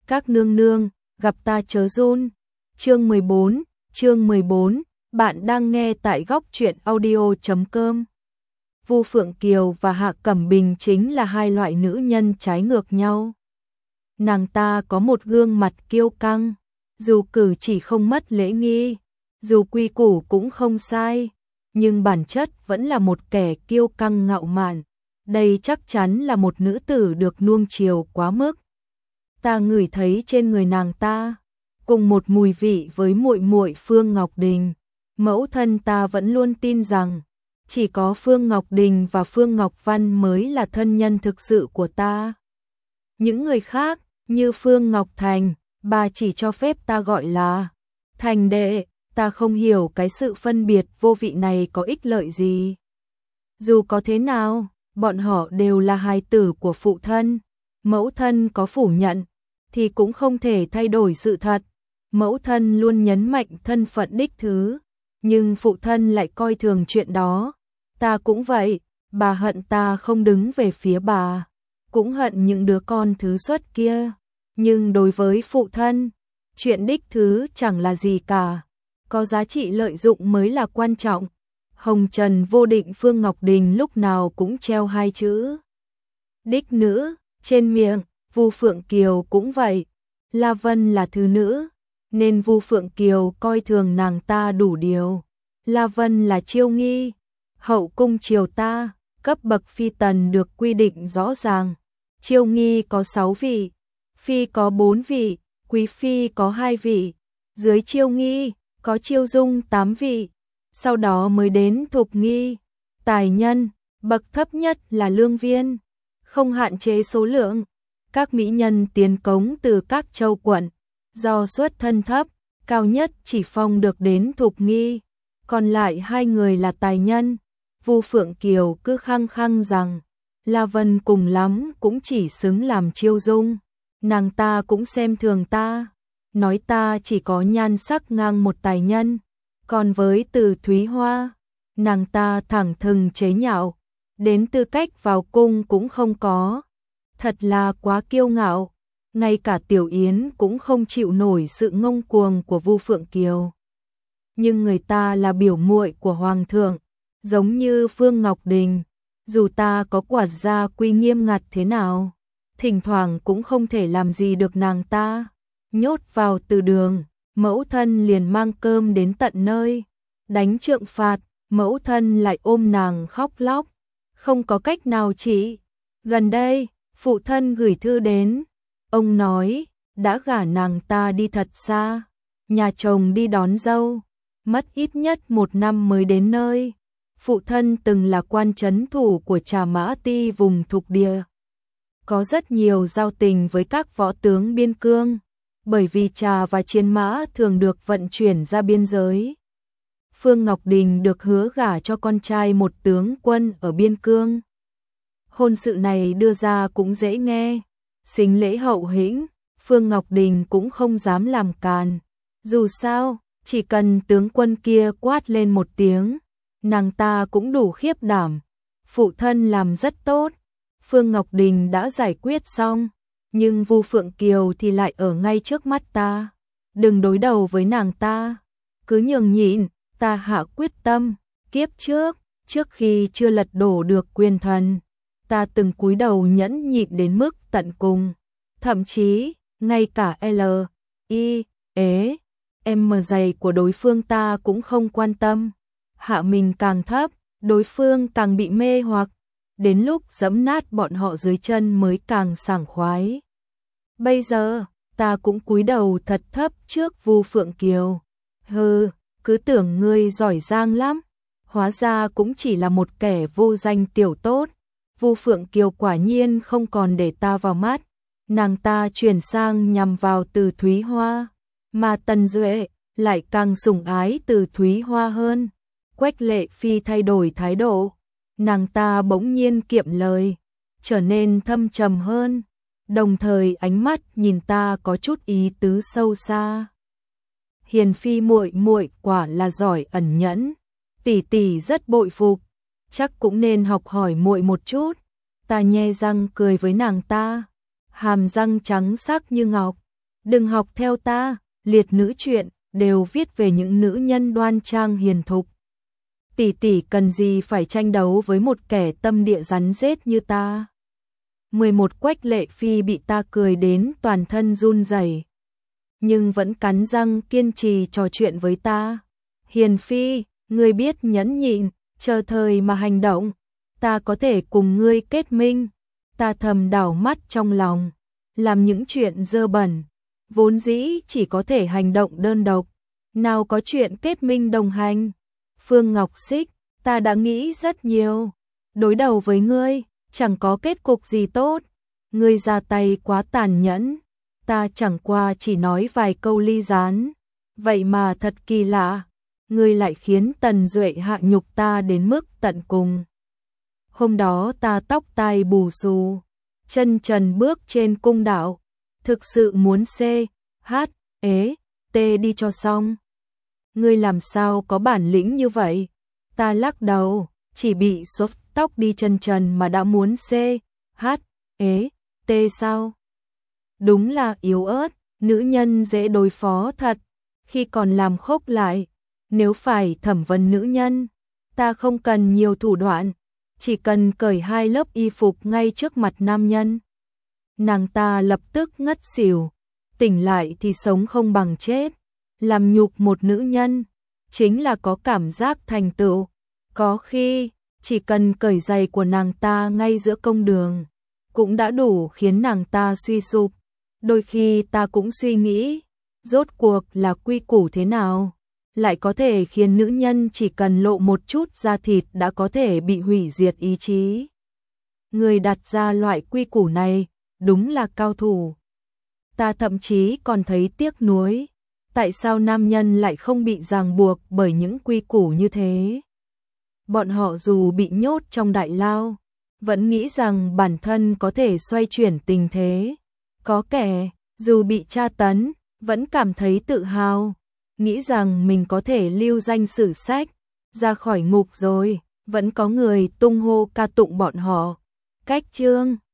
Các nương nương, gặp ta chớ run. Chương 14, bạn đang nghe tại góc truyện audio.com. Vu Phượng Kiều và Hạ Cẩm Bình chính là hai loại nữ nhân trái ngược nhau. Nàng ta có một gương mặt kiêu căng, dù cử chỉ không mất lễ nghi, dù quy củ cũng không sai, nhưng bản chất vẫn là một kẻ kiêu căng ngạo mạn. Đây chắc chắn là một nữ tử được nuông chiều quá mức. Ta ngửi thấy trên người nàng ta cùng một mùi vị với muội muội Phương Ngọc Đình. Mẫu thân ta vẫn luôn tin rằng chỉ có Phương Ngọc Đình và Phương Ngọc Văn mới là thân nhân thực sự của ta. Những người khác như Phương Ngọc Thành, bà chỉ cho phép ta gọi là Thành đệ. Ta không hiểu cái sự phân biệt vô vị này có ích lợi gì. Dù có thế nào, bọn họ đều là hài tử của phụ thân. Mẫu thân có phủ nhận thì cũng không thể thay đổi sự thật. Mẫu thân luôn nhấn mạnh thân phận đích thứ, nhưng phụ thân lại coi thường chuyện đó. Ta cũng vậy, bà hận ta không đứng về phía bà, cũng hận những đứa con thứ xuất kia. Nhưng đối với phụ thân, chuyện đích thứ chẳng là gì cả, có giá trị lợi dụng mới là quan trọng. Hồng trần vô định Phương Ngọc Đình lúc nào cũng treo hai chữ đích nữ trên miệng. Vu Phượng Kiều cũng vậy. La Vân là thứ nữ, nên Vu Phượng Kiều coi thường nàng ta đủ điều. La Vân là chiêu nghi. Hậu cung triều ta, cấp bậc phi tần được quy định rõ ràng. Chiêu nghi có 6 vị, phi có 4 vị, quý phi có 2 vị. Dưới chiêu nghi, có chiêu dung 8 vị. Sau đó mới đến thục nghi, tài nhân, bậc thấp nhất là lương viên. Không hạn chế số lượng. Các mỹ nhân tiến cống từ các châu quận, do xuất thân thấp, cao nhất chỉ phong được đến thục nghi, còn lại 2 người là tài nhân. Vu Phượng Kiều cứ khăng khăng rằng La Vân cùng lắm cũng chỉ xứng làm chiêu dung. Nàng ta cũng xem thường ta, nói ta chỉ có nhan sắc ngang một tài nhân. Còn với Từ Thúy Hoa, nàng ta thẳng thừng chế nhạo, đến tư cách vào cung cũng không có. Thật là quá kiêu ngạo, ngay cả Tiểu Yến cũng không chịu nổi sự ngông cuồng của Vu Phượng Kiều. Nhưng người ta là biểu muội của Hoàng thượng, giống như Phương Ngọc Đình, dù ta có quản gia quy nghiêm ngặt thế nào, thỉnh thoảng cũng không thể làm gì được nàng ta. Nhốt vào từ đường, mẫu thân liền mang cơm đến tận nơi. Đánh trượng phạt, mẫu thân lại ôm nàng khóc lóc, không có cách nào trị. Gần đây, phụ thân gửi thư đến, ông nói đã gả nàng ta đi thật xa, nhà chồng đi đón dâu, mất ít nhất 1 năm mới đến nơi. Phụ thân từng là quan trấn thủ của Trà Mã Ti vùng Thục Địa, có rất nhiều giao tình với các võ tướng biên cương, bởi vì trà và chiến mã thường được vận chuyển ra biên giới. Phương Ngọc Đình được hứa gả cho con trai một tướng quân ở biên cương. Hôn sự này đưa ra cũng dễ nghe, xính lễ hậu hĩnh, Phương Ngọc Đình cũng không dám làm càn. Dù sao, chỉ cần tướng quân kia quát lên một tiếng, nàng ta cũng đủ khiếp đảm. Phụ thân làm rất tốt, Phương Ngọc Đình đã giải quyết xong, nhưng Vu Phượng Kiều thì lại ở ngay trước mắt ta. Đừng đối đầu với nàng ta, cứ nhường nhịn. Ta hạ quyết tâm, kiếp trước khi chưa lật đổ được quyền thần, ta từng cúi đầu nhẫn nhịn đến mức tận cùng, thậm chí ngay cả M dày của đối phương ta cũng không quan tâm. Hạ mình càng thấp, đối phương càng bị mê hoặc, đến lúc giẫm nát bọn họ dưới chân mới càng sảng khoái. Bây giờ, ta cũng cúi đầu thật thấp trước Vu Phượng Kiều. Hừ, cứ tưởng ngươi giỏi giang lắm, hóa ra cũng chỉ là một kẻ vô danh tiểu tốt. Vu Phượng Kiều quả nhiên không còn để ta vào mắt, nàng ta chuyển sang nhằm vào Từ Thúy Hoa, mà Tần Duệ lại càng sủng ái Từ Thúy Hoa hơn. Quách Lệ Phi thay đổi thái độ, nàng ta bỗng nhiên kiệm lời, trở nên thâm trầm hơn, đồng thời ánh mắt nhìn ta có chút ý tứ sâu xa. Hiền Phi muội muội quả là giỏi ẩn nhẫn, tỷ tỷ rất bội phục, chắc cũng nên học hỏi muội một chút. Ta nhe răng cười với nàng ta, hàm răng trắng sắc như ngọc, Đừng học theo ta, liệt nữ truyện đều viết về những nữ nhân đoan trang hiền thục. Tỷ tỷ cần gì phải tranh đấu với một kẻ tâm địa rắn rết như ta. 11 Quách Lệ Phi bị ta cười đến toàn thân run rẩy, nhưng vẫn cắn răng kiên trì trò chuyện với ta. Hiền Phi, ngươi biết nhẫn nhịn, chờ thời mà hành động, ta có thể cùng ngươi kết minh. Ta thầm đảo mắt trong lòng, làm những chuyện dơ bẩn, vốn dĩ chỉ có thể hành động đơn độc, nào có chuyện kết minh đồng hành. Phương Ngọc Xích, ta đã nghĩ rất nhiều, đối đầu với ngươi, chẳng có kết cục gì tốt, ngươi ra tay quá tàn nhẫn, ta chẳng qua chỉ nói vài câu ly gián, vậy mà thật kỳ lạ, ngươi lại khiến Tần Duệ hạ nhục ta đến mức tận cùng. Hôm đó ta tóc tai bù xù, chân trần bước trên cung đạo, thực sự muốn T đi cho xong. Ngươi làm sao có bản lĩnh như vậy? Ta lắc đầu, chỉ bị xốc tóc đi chân trần mà đã muốn T sao? Đúng là yếu ớt, nữ nhân dễ đối phó thật, khi còn làm khốc lại, nếu phải thẩm vấn nữ nhân, ta không cần nhiều thủ đoạn, chỉ cần cởi 2 lớp y phục ngay trước mặt nam nhân. Nàng ta lập tức ngất xỉu, tỉnh lại thì sống không bằng chết, làm nhục một nữ nhân, chính là có cảm giác thành tựu, có khi chỉ cần cởi giày của nàng ta ngay giữa công đường, cũng đã đủ khiến nàng ta suy sụp. Đôi khi ta cũng suy nghĩ, rốt cuộc là quy củ thế nào, lại có thể khiến nữ nhân chỉ cần lộ một chút da thịt đã có thể bị hủy diệt ý chí. Người đặt ra loại quy củ này, đúng là cao thủ. Ta thậm chí còn thấy tiếc nuối, tại sao nam nhân lại không bị ràng buộc bởi những quy củ như thế. Bọn họ dù bị nhốt trong đại lao, vẫn nghĩ rằng bản thân có thể xoay chuyển tình thế. Có kẻ, dù bị tra tấn, vẫn cảm thấy tự hào, nghĩ rằng mình có thể lưu danh sử sách, ra khỏi ngục rồi, vẫn có người tung hô ca tụng bọn họ. Cách chương